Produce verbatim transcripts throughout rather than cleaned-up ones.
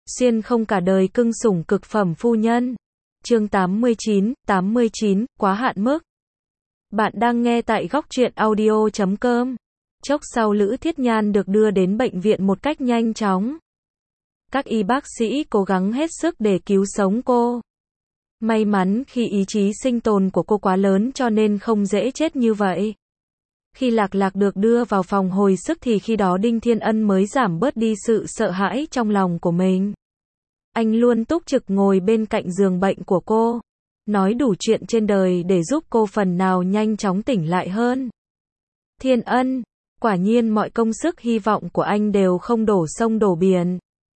Xuyên không cả đời cưng sủng cực phẩm phu nhân. Chương tám mươi chín, tám mươi chín, quá hạn mức. Bạn đang nghe tại góc truyện audio chấm com. Chốc sau Lữ Thiết Nhan được đưa đến bệnh viện một cách nhanh chóng. Các y bác sĩ cố gắng hết sức để cứu sống cô. May mắn khi ý chí sinh tồn của cô quá lớn cho nên không dễ chết như vậy. Khi Lạc Lạc được đưa vào phòng hồi sức thì khi đó Đinh Thiên Ân mới giảm bớt đi sự sợ hãi trong lòng của mình. Anh luôn túc trực ngồi bên cạnh giường bệnh của cô, nói đủ chuyện trên đời để giúp cô phần nào nhanh chóng tỉnh lại hơn. Thiên Ân, quả nhiên mọi công sức hy vọng của anh đều không đổ sông đổ biển.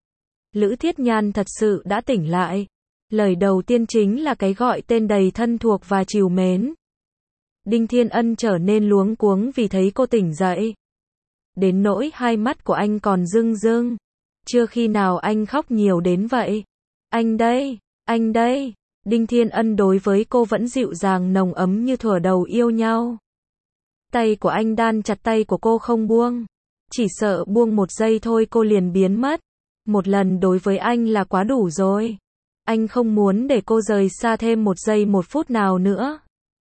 Lữ Thiết Nhan thật sự đã tỉnh lại. Lời đầu tiên chính là cái gọi tên đầy thân thuộc và trìu mến. Đinh Thiên Ân trở nên luống cuống vì thấy cô tỉnh dậy. Đến nỗi hai mắt của anh còn rưng rưng. Chưa khi nào anh khóc nhiều đến vậy. Anh đây, anh đây. Đinh Thiên Ân đối với cô vẫn dịu dàng nồng ấm như thuở đầu yêu nhau. Tay của anh đan chặt tay của cô không buông. Chỉ sợ buông một giây thôi cô liền biến mất. Một lần đối với anh là quá đủ rồi. Anh không muốn để cô rời xa thêm một giây một phút nào nữa.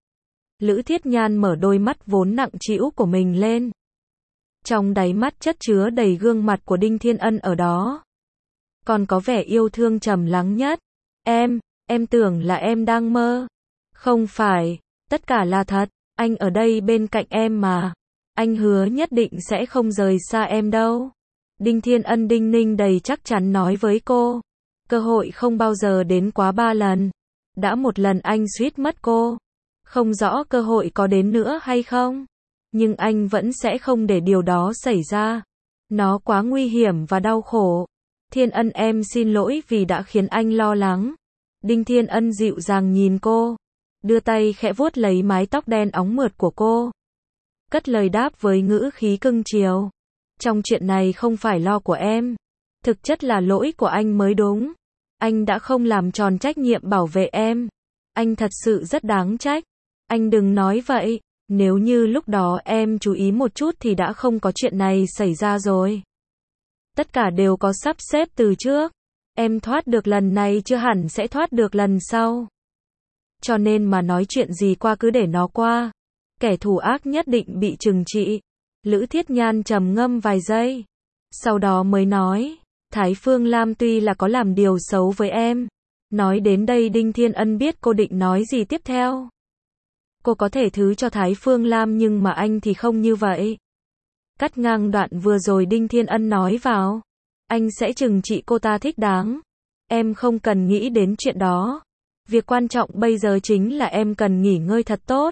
Lữ Thiết Nhan mở đôi mắt vốn nặng trĩu của mình lên. Trong đáy mắt chất chứa đầy gương mặt của Đinh Thiên Ân ở đó. Còn có vẻ yêu thương trầm lắng nhất. Em, em tưởng là em đang mơ. Không phải, tất cả là thật. Anh ở đây bên cạnh em mà. Anh hứa nhất định sẽ không rời xa em đâu. Đinh Thiên Ân đinh ninh đầy chắc chắn nói với cô. Cơ hội không bao giờ đến quá ba lần. Đã một lần anh suýt mất cô. Không rõ cơ hội có đến nữa hay không. Nhưng anh vẫn sẽ không để điều đó xảy ra. Nó quá nguy hiểm và đau khổ. Thiên Ân, em xin lỗi vì đã khiến anh lo lắng. Đinh Thiên Ân dịu dàng nhìn cô. Đưa tay khẽ vuốt lấy mái tóc đen óng mượt của cô. Cất lời đáp với ngữ khí cưng chiều. Trong chuyện này không phải lo của em. Thực chất là lỗi của anh mới đúng. Anh đã không làm tròn trách nhiệm bảo vệ em. Anh thật sự rất đáng trách. Anh đừng nói vậy. Nếu như lúc đó em chú ý một chút thì đã không có chuyện này xảy ra rồi. Tất cả đều có sắp xếp từ trước. Em thoát được lần này chưa hẳn sẽ thoát được lần sau. Cho nên mà nói chuyện gì qua cứ để nó qua. Kẻ thù ác nhất định bị trừng trị. Lữ Thiết Nhan trầm ngâm vài giây. Sau đó mới nói. Thái Phương Lam tuy là có làm điều xấu với em. Nói đến đây Đinh Thiên Ân biết cô định nói gì tiếp theo. Cô có thể thứ cho Thái Phương Lam nhưng mà anh thì không như vậy. Cắt ngang đoạn vừa rồi Đinh Thiên Ân nói vào. Anh sẽ trừng trị cô ta thích đáng. Em không cần nghĩ đến chuyện đó. Việc quan trọng bây giờ chính là em cần nghỉ ngơi thật tốt.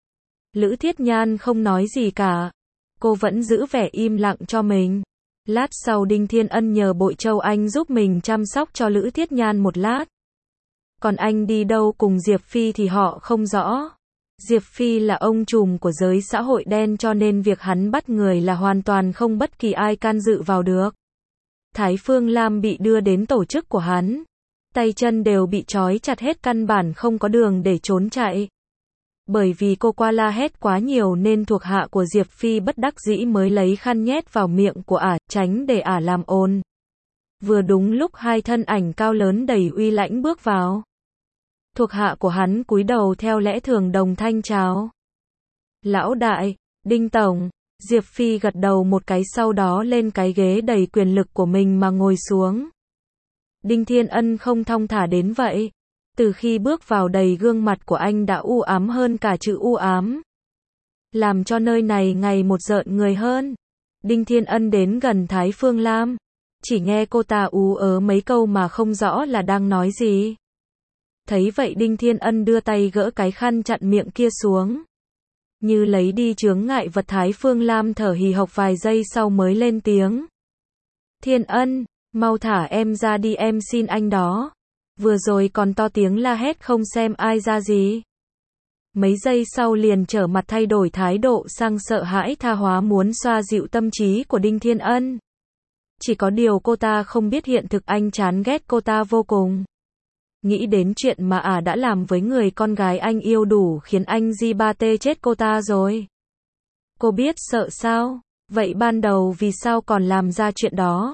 Lữ Thiết Nhan không nói gì cả. Cô vẫn giữ vẻ im lặng cho mình. Lát sau Đinh Thiên Ân nhờ Bội Châu Anh giúp mình chăm sóc cho Lữ Thiết Nhan một lát. Còn anh đi đâu cùng Diệp Phi thì họ không rõ. Diệp Phi là ông trùm của giới xã hội đen cho nên việc hắn bắt người là hoàn toàn không bất kỳ ai can dự vào được. Thái Phương Lam bị đưa đến tổ chức của hắn. Tay chân đều bị trói chặt hết căn bản không có đường để trốn chạy. Bởi vì cô qua la hét quá nhiều nên thuộc hạ của Diệp Phi bất đắc dĩ mới lấy khăn nhét vào miệng của ả, tránh để ả làm ồn. Vừa đúng lúc hai thân ảnh cao lớn đầy uy lãnh bước vào. Thuộc hạ của hắn cúi đầu theo lẽ thường đồng thanh chào. Lão đại, Đinh tổng. Diệp Phi gật đầu một cái sau đó lên cái ghế đầy quyền lực của mình mà ngồi xuống. Đinh Thiên Ân không thong thả đến vậy. Từ khi bước vào đầy gương mặt của anh đã u ám hơn cả chữ u ám. Làm cho nơi này ngày một rợn người hơn. Đinh Thiên Ân đến gần Thái Phương Lam. Chỉ nghe cô ta ú ớ mấy câu mà không rõ là đang nói gì. Thấy vậy Đinh Thiên Ân đưa tay gỡ cái khăn chặn miệng kia xuống. Như lấy đi chướng ngại vật. Thái Phương Lam thở hì hộc vài giây sau mới lên tiếng. Thiên Ân, mau thả em ra đi, em xin anh đó. Vừa rồi còn to tiếng la hét không xem ai ra gì. Mấy giây sau liền trở mặt thay đổi thái độ sang sợ hãi tha hóa muốn xoa dịu tâm trí của Đinh Thiên Ân. Chỉ có điều cô ta không biết hiện thực anh chán ghét cô ta vô cùng. Nghĩ đến chuyện mà ả đã làm với người con gái anh yêu đủ khiến anh di ba tê chết cô ta rồi. Cô biết sợ sao? Vậy ban đầu vì sao còn làm ra chuyện đó?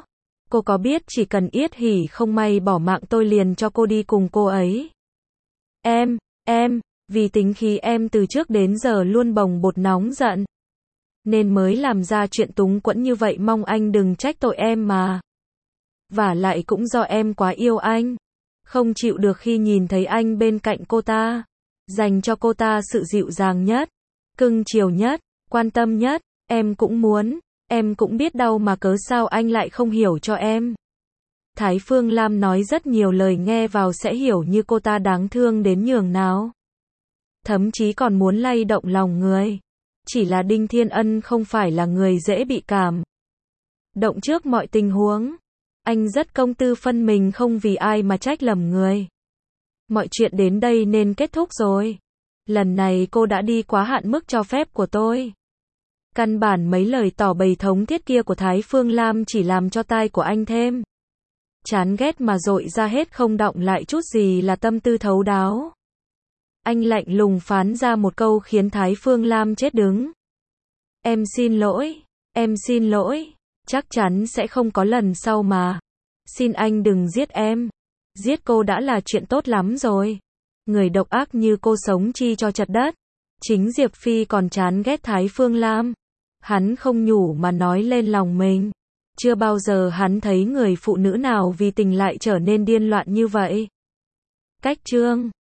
Cô có biết chỉ cần Yết Hỷ không may bỏ mạng tôi liền cho cô đi cùng cô ấy. Em, em, vì tính khí em từ trước đến giờ luôn bồng bột nóng giận. Nên mới làm ra chuyện túng quẫn như vậy, mong anh đừng trách tội em mà. Vả lại cũng do em quá yêu anh. Không chịu được khi nhìn thấy anh bên cạnh cô ta. Dành cho cô ta sự dịu dàng nhất, cưng chiều nhất, quan tâm nhất. Em cũng muốn, em cũng biết đau mà cớ sao anh lại không hiểu cho em. Thái Phương Lam nói rất nhiều lời nghe vào sẽ hiểu như cô ta đáng thương đến nhường nào. Thậm chí còn muốn lay động lòng người. Chỉ là Đinh Thiên Ân không phải là người dễ bị cảm động trước mọi tình huống. Anh rất công tư phân mình, không vì ai mà trách lầm người. Mọi chuyện đến đây nên kết thúc rồi. Lần này cô đã đi quá hạn mức cho phép của tôi. Căn bản mấy lời tỏ bày thống thiết kia của Thái Phương Lam chỉ làm cho tai của anh thêm chán ghét mà dội ra hết, không đọng lại chút gì là tâm tư thấu đáo. Anh lạnh lùng phán ra một câu khiến Thái Phương Lam chết đứng. Em xin lỗi, em xin lỗi, chắc chắn sẽ không có lần sau mà. Xin anh đừng giết em. Giết cô đã là chuyện tốt lắm rồi. Người độc ác như cô sống chi cho chật đất. Chính Diệp Phi còn chán ghét Thái Phương Lam. Hắn không nhủ mà nói lên lòng mình. Chưa bao giờ hắn thấy người phụ nữ nào vì tình lại trở nên điên loạn như vậy. Cách chương